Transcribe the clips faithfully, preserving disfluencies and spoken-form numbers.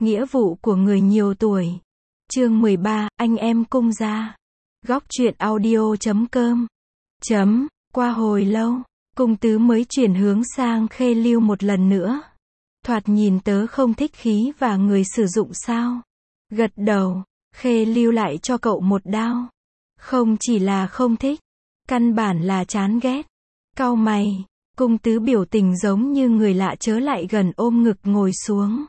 Nghĩa vụ của người nhiều tuổi. Chương mười ba, anh em cung gia. Góc truyện audio chấm com. Chấm, qua hồi lâu, cung tứ mới chuyển hướng sang Khê Lưu một lần nữa. Thoạt nhìn tớ không thích khí và người sử dụng sao? Gật đầu, Khê Lưu lại cho cậu một đao. Không chỉ là không thích, căn bản là chán ghét. Cau mày, cung tứ biểu tình giống như người lạ chớ lại gần ôm ngực ngồi xuống.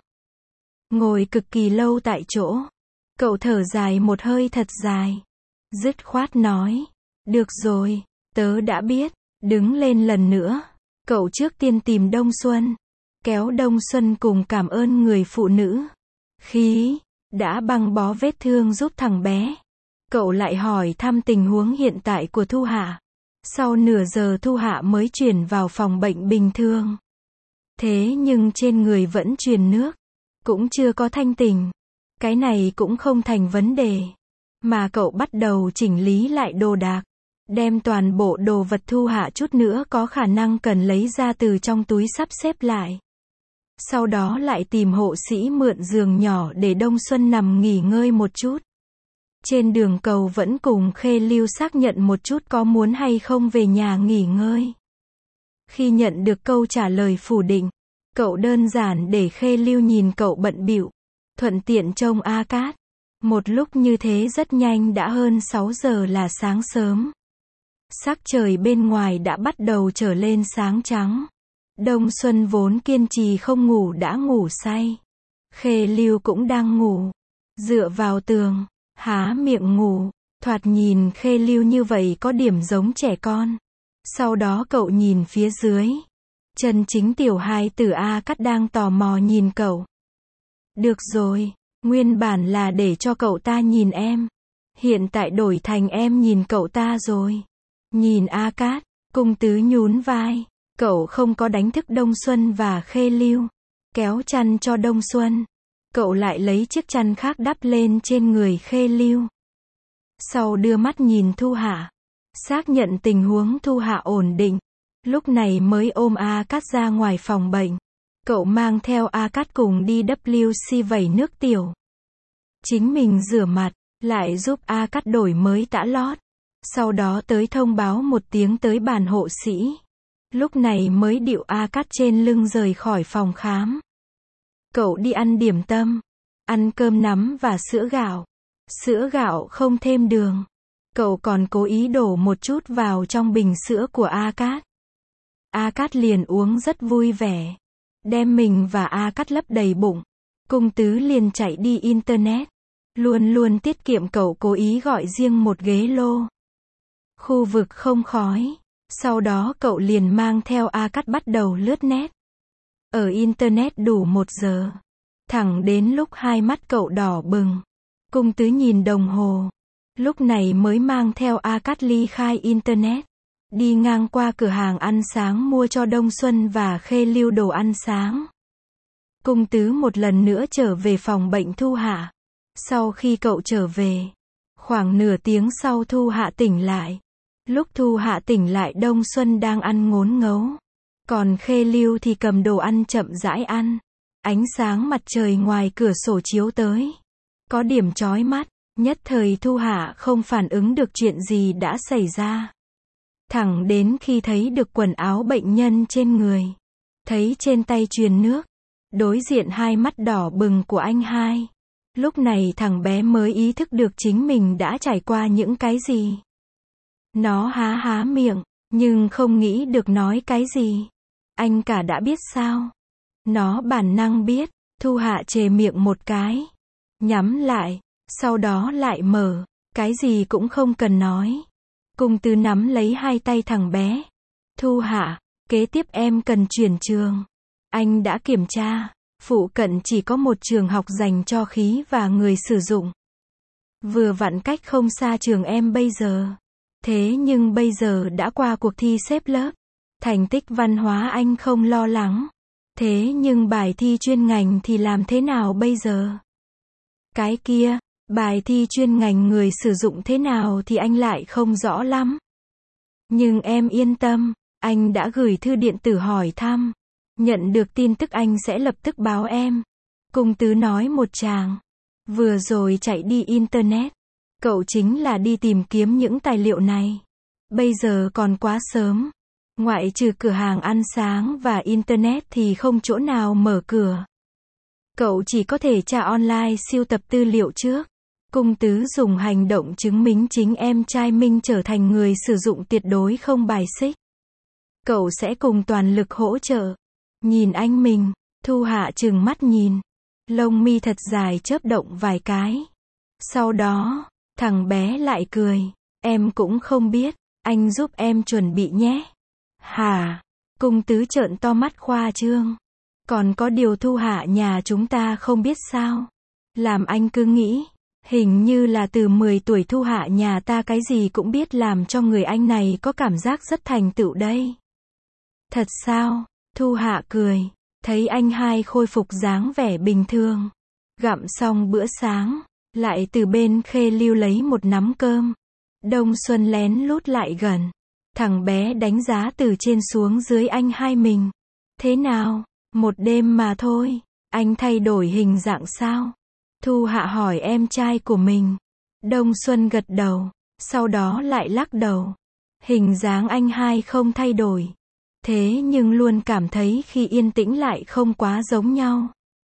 Ngồi cực kỳ lâu tại chỗ. Cậu thở dài một hơi thật dài. Dứt khoát nói. Được rồi, tớ đã biết. Đứng lên lần nữa. Cậu trước tiên tìm Đông Xuân. Kéo Đông Xuân cùng cảm ơn người phụ nữ. Khí, đã băng bó vết thương giúp thằng bé. Cậu lại hỏi thăm tình huống hiện tại của Thu Hạ. Sau nửa giờ Thu Hạ mới chuyển vào phòng bệnh bình thường. Thế nhưng trên người vẫn truyền nước. Cũng chưa có thanh tình. Cái này cũng không thành vấn đề. Mà cậu bắt đầu chỉnh lý lại đồ đạc. Đem toàn bộ đồ vật Thu Hạ chút nữa có khả năng cần lấy ra từ trong túi sắp xếp lại. Sau đó lại tìm hộ sĩ mượn giường nhỏ để Đông Xuân nằm nghỉ ngơi một chút. Trên đường cầu vẫn cùng Khê Lưu xác nhận một chút có muốn hay không về nhà nghỉ ngơi. Khi nhận được câu trả lời phủ định, cậu đơn giản để Khê Lưu nhìn cậu bận bịu, thuận tiện trông A Cát. Một lúc như thế rất nhanh đã hơn sáu giờ là sáng sớm. Sắc trời bên ngoài đã bắt đầu trở lên sáng trắng. Đông Xuân vốn kiên trì không ngủ đã ngủ say. Khê Lưu cũng đang ngủ, dựa vào tường, há miệng ngủ. Thoạt nhìn Khê Lưu như vậy có điểm giống trẻ con. Sau đó cậu nhìn phía dưới. Chân chính tiểu hài tử A Cát đang tò mò nhìn cậu. Được rồi, nguyên bản là để cho cậu ta nhìn em. Hiện tại đổi thành em nhìn cậu ta rồi. Nhìn A Cát, cung tứ nhún vai. Cậu không có đánh thức Đông Xuân và Khê Lưu. Kéo chăn cho Đông Xuân. Cậu lại lấy chiếc chăn khác đắp lên trên người Khê Lưu. Sau đưa mắt nhìn Thu Hạ. Xác nhận tình huống Thu Hạ ổn định. Lúc này mới ôm A Cát ra ngoài phòng bệnh. Cậu mang theo A Cát cùng đi W C vẩy nước tiểu. Chính mình rửa mặt, lại giúp A Cát đổi mới tã lót. Sau đó tới thông báo một tiếng tới bàn hộ sĩ. Lúc này mới điệu A Cát trên lưng rời khỏi phòng khám. Cậu đi ăn điểm tâm. Ăn cơm nắm và sữa gạo. Sữa gạo không thêm đường. Cậu còn cố ý đổ một chút vào trong bình sữa của A Cát. A Cát liền uống rất vui vẻ. Đem mình và A Cát lấp đầy bụng. Cung tứ liền chạy đi internet. Luôn luôn tiết kiệm cậu cố ý gọi riêng một ghế lô. Khu vực không khói. Sau đó cậu liền mang theo A Cát bắt đầu lướt net. Ở internet đủ một giờ. Thẳng đến lúc hai mắt cậu đỏ bừng. Cung tứ nhìn đồng hồ. Lúc này mới mang theo A Cát ly khai internet. Đi ngang qua cửa hàng ăn sáng mua cho Đông Xuân và Khê Lưu đồ ăn sáng. Cung tứ một lần nữa trở về phòng bệnh Thu Hạ. Sau khi cậu trở về, khoảng nửa tiếng sau Thu Hạ tỉnh lại. Lúc Thu Hạ tỉnh lại Đông Xuân đang ăn ngốn ngấu. Còn Khê Lưu thì cầm đồ ăn chậm rãi ăn. Ánh sáng mặt trời ngoài cửa sổ chiếu tới. Có điểm chói mắt, nhất thời Thu Hạ không phản ứng được chuyện gì đã xảy ra. Thẳng đến khi thấy được quần áo bệnh nhân trên người. Thấy trên tay truyền nước. Đối diện hai mắt đỏ bừng của anh hai. Lúc này thằng bé mới ý thức được chính mình đã trải qua những cái gì. Nó há há miệng, nhưng không nghĩ được nói cái gì. Anh cả đã biết sao? Nó bản năng biết. Thu Hạ chề miệng một cái. Nhắm lại. Sau đó lại mở. Cái gì cũng không cần nói. Cung tứ nắm lấy hai tay thằng bé. Thu Hạ, kế tiếp em cần chuyển trường. Anh đã kiểm tra. Phụ cận chỉ có một trường học dành cho khí và người sử dụng. Vừa vặn cách không xa trường em bây giờ. Thế nhưng bây giờ đã qua cuộc thi xếp lớp. Thành tích văn hóa anh không lo lắng. Thế nhưng bài thi chuyên ngành thì làm thế nào bây giờ? Cái kia, bài thi chuyên ngành người sử dụng thế nào thì anh lại không rõ lắm. Nhưng em yên tâm, anh đã gửi thư điện tử hỏi thăm. Nhận được tin tức anh sẽ lập tức báo em. Cung tứ nói một tràng. Vừa rồi chạy đi internet. Cậu chính là đi tìm kiếm những tài liệu này. Bây giờ còn quá sớm. Ngoại trừ cửa hàng ăn sáng và internet thì không chỗ nào mở cửa. Cậu chỉ có thể tra online siêu tập tư liệu trước. Cung tứ dùng hành động chứng minh chính em trai mình trở thành người sử dụng tuyệt đối không bài xích. Cậu sẽ cùng toàn lực hỗ trợ. Nhìn anh mình, Thu Hạ trừng mắt nhìn. Lông mi thật dài chớp động vài cái. Sau đó, thằng bé lại cười. Em cũng không biết, anh giúp em chuẩn bị nhé. Hả? Cung tứ trợn to mắt khoa trương. Còn có điều Thu Hạ nhà chúng ta không biết sao? Làm anh cứ nghĩ, hình như là từ mười tuổi Thu Hạ nhà ta cái gì cũng biết, làm cho người anh này có cảm giác rất thành tựu đây. Thật sao? Thu Hạ cười, thấy anh hai khôi phục dáng vẻ bình thường. Gặm xong bữa sáng, lại từ bên khê lưu lấy một nắm cơm. Đông Xuân lén lút lại gần. Thằng bé đánh giá từ trên xuống dưới anh hai mình. Thế nào? Một đêm mà thôi. Anh thay đổi hình dạng sao? Thu Hạ hỏi em trai của mình. Đông Xuân gật đầu. Sau đó lại lắc đầu. Hình dáng anh hai không thay đổi. Thế nhưng luôn cảm thấy khi yên tĩnh lại không quá giống nhau.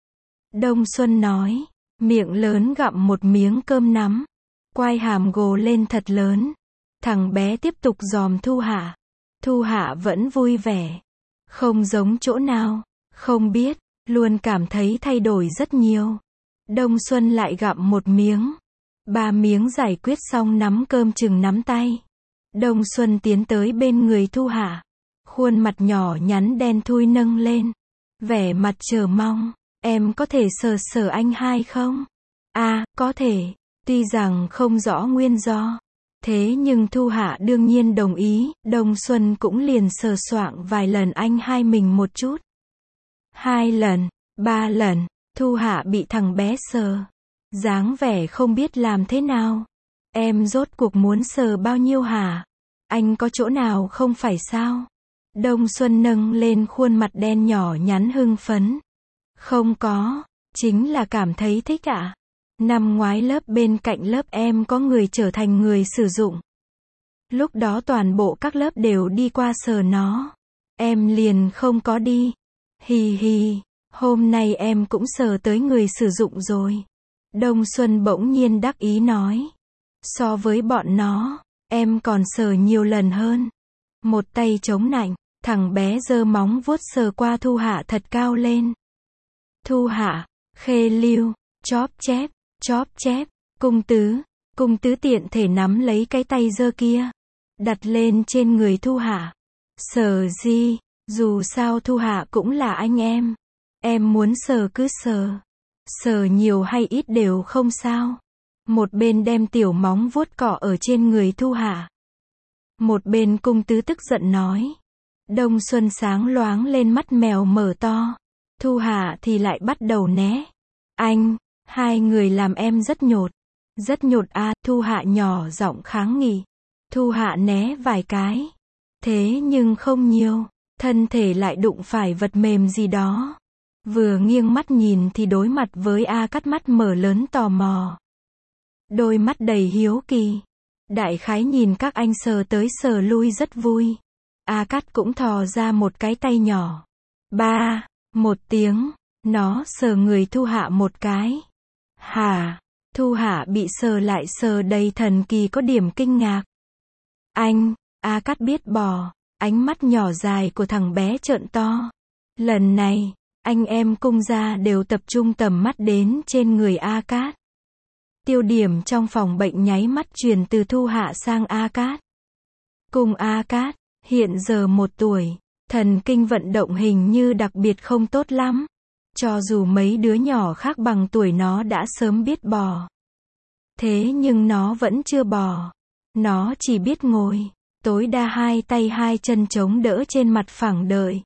Đông Xuân nói. Miệng lớn gặm một miếng cơm nắm. Quai hàm gồ lên thật lớn. Thằng bé tiếp tục dòm Thu Hạ. Thu Hạ vẫn vui vẻ. Không giống chỗ nào, không biết, luôn cảm thấy thay đổi rất nhiều. Đông Xuân lại gặm một miếng. Ba miếng giải quyết xong nắm cơm chừng nắm tay. Đông Xuân tiến tới bên người Thu Hạ. Khuôn mặt nhỏ nhắn đen thui nâng lên. Vẻ mặt chờ mong. Em có thể sờ sờ anh hai không? À, có thể. Tuy rằng không rõ nguyên do. Thế nhưng Thu Hạ đương nhiên đồng ý. Đông Xuân cũng liền sờ soạng vài lần anh hai mình một chút. Hai lần, ba lần, Thu Hạ bị thằng bé sờ. Dáng vẻ không biết làm thế nào. Em rốt cuộc muốn sờ bao nhiêu hả? Anh có chỗ nào không phải sao? Đông Xuân nâng lên khuôn mặt đen nhỏ nhắn hưng phấn. Không có, chính là cảm thấy thích ạ. À? Năm ngoái lớp bên cạnh lớp em có người trở thành người sử dụng. Lúc đó toàn bộ các lớp đều đi qua sờ nó. Em liền không có đi. Hì hì, hôm nay em cũng sờ tới người sử dụng rồi. Đông Xuân bỗng nhiên đắc ý nói. So với bọn nó, em còn sờ nhiều lần hơn. Một tay chống nạnh, thằng bé giơ móng vuốt sờ qua Thu Hạ thật cao lên. Thu Hạ, khê lưu, chóp chép, chóp chép, cung tứ, cung tứ tiện thể nắm lấy cái tay giơ kia. Đặt lên trên người Thu Hạ. Sờ gì, dù sao Thu Hạ cũng là anh em. Em muốn sờ cứ sờ. Sờ nhiều hay ít đều không sao. Một bên đem tiểu móng vuốt cọ ở trên người Thu Hạ. Một bên cung tứ tức giận nói. Đông Xuân sáng loáng lên mắt mèo mở to. Thu Hạ thì lại bắt đầu né. Anh, hai người làm em rất nhột. Rất nhột à, Thu Hạ nhỏ giọng kháng nghị. Thu Hạ né vài cái. Thế nhưng không nhiều. Thân thể lại đụng phải vật mềm gì đó. Vừa nghiêng mắt nhìn thì đối mặt với A Cát mắt mở lớn tò mò. Đôi mắt đầy hiếu kỳ. Đại khái nhìn các anh sờ tới sờ lui rất vui. A Cát cũng thò ra một cái tay nhỏ. Ba, một tiếng, nó sờ người Thu Hạ một cái. Hả? Thu Hạ bị sờ lại sờ đầy thần kỳ có điểm kinh ngạc. Anh, A Cát biết bò, ánh mắt nhỏ dài của thằng bé trợn to. Lần này, anh em cung gia đều tập trung tầm mắt đến trên người A Cát. Tiêu điểm trong phòng bệnh nháy mắt truyền từ Thu Hạ sang A Cát. Cung A Cát, hiện giờ một tuổi, thần kinh vận động hình như đặc biệt không tốt lắm. Cho dù mấy đứa nhỏ khác bằng tuổi nó đã sớm biết bò. Thế nhưng nó vẫn chưa bò. Nó chỉ biết ngồi, tối đa hai tay hai chân chống đỡ trên mặt phẳng đợi.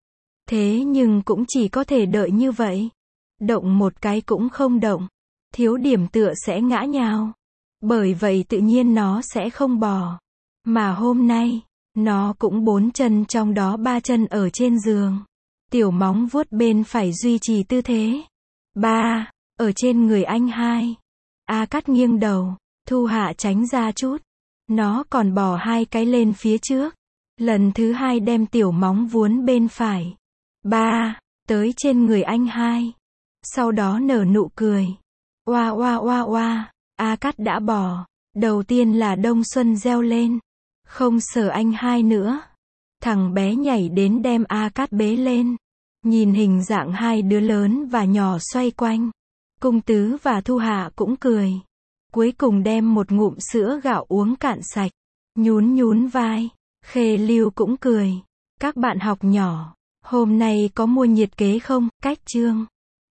Thế nhưng cũng chỉ có thể đợi như vậy. Động một cái cũng không động. Thiếu điểm tựa sẽ ngã nhào. Bởi vậy tự nhiên nó sẽ không bò. Mà hôm nay, nó cũng bốn chân trong đó ba chân ở trên giường. Tiểu móng vuốt bên phải duy trì tư thế. Ba, ở trên người anh hai. A Cát nghiêng đầu, Thu Hạ tránh ra chút. Nó còn bò hai cái lên phía trước. Lần thứ hai đem tiểu móng vuốn bên phải. Ba, tới trên người anh hai. Sau đó nở nụ cười. Oa oa oa oa, A Cát đã bò. Đầu tiên là Đông Xuân reo lên. Không sợ anh hai nữa. Thằng bé nhảy đến đem A Cát bế lên. Nhìn hình dạng hai đứa lớn và nhỏ xoay quanh. Cung Tứ và Thu Hạ cũng cười. Cuối cùng đem một ngụm sữa gạo uống cạn sạch. Nhún nhún vai. Khê Lưu cũng cười. Các bạn học nhỏ, hôm nay có mua nhiệt kế không? Cách chương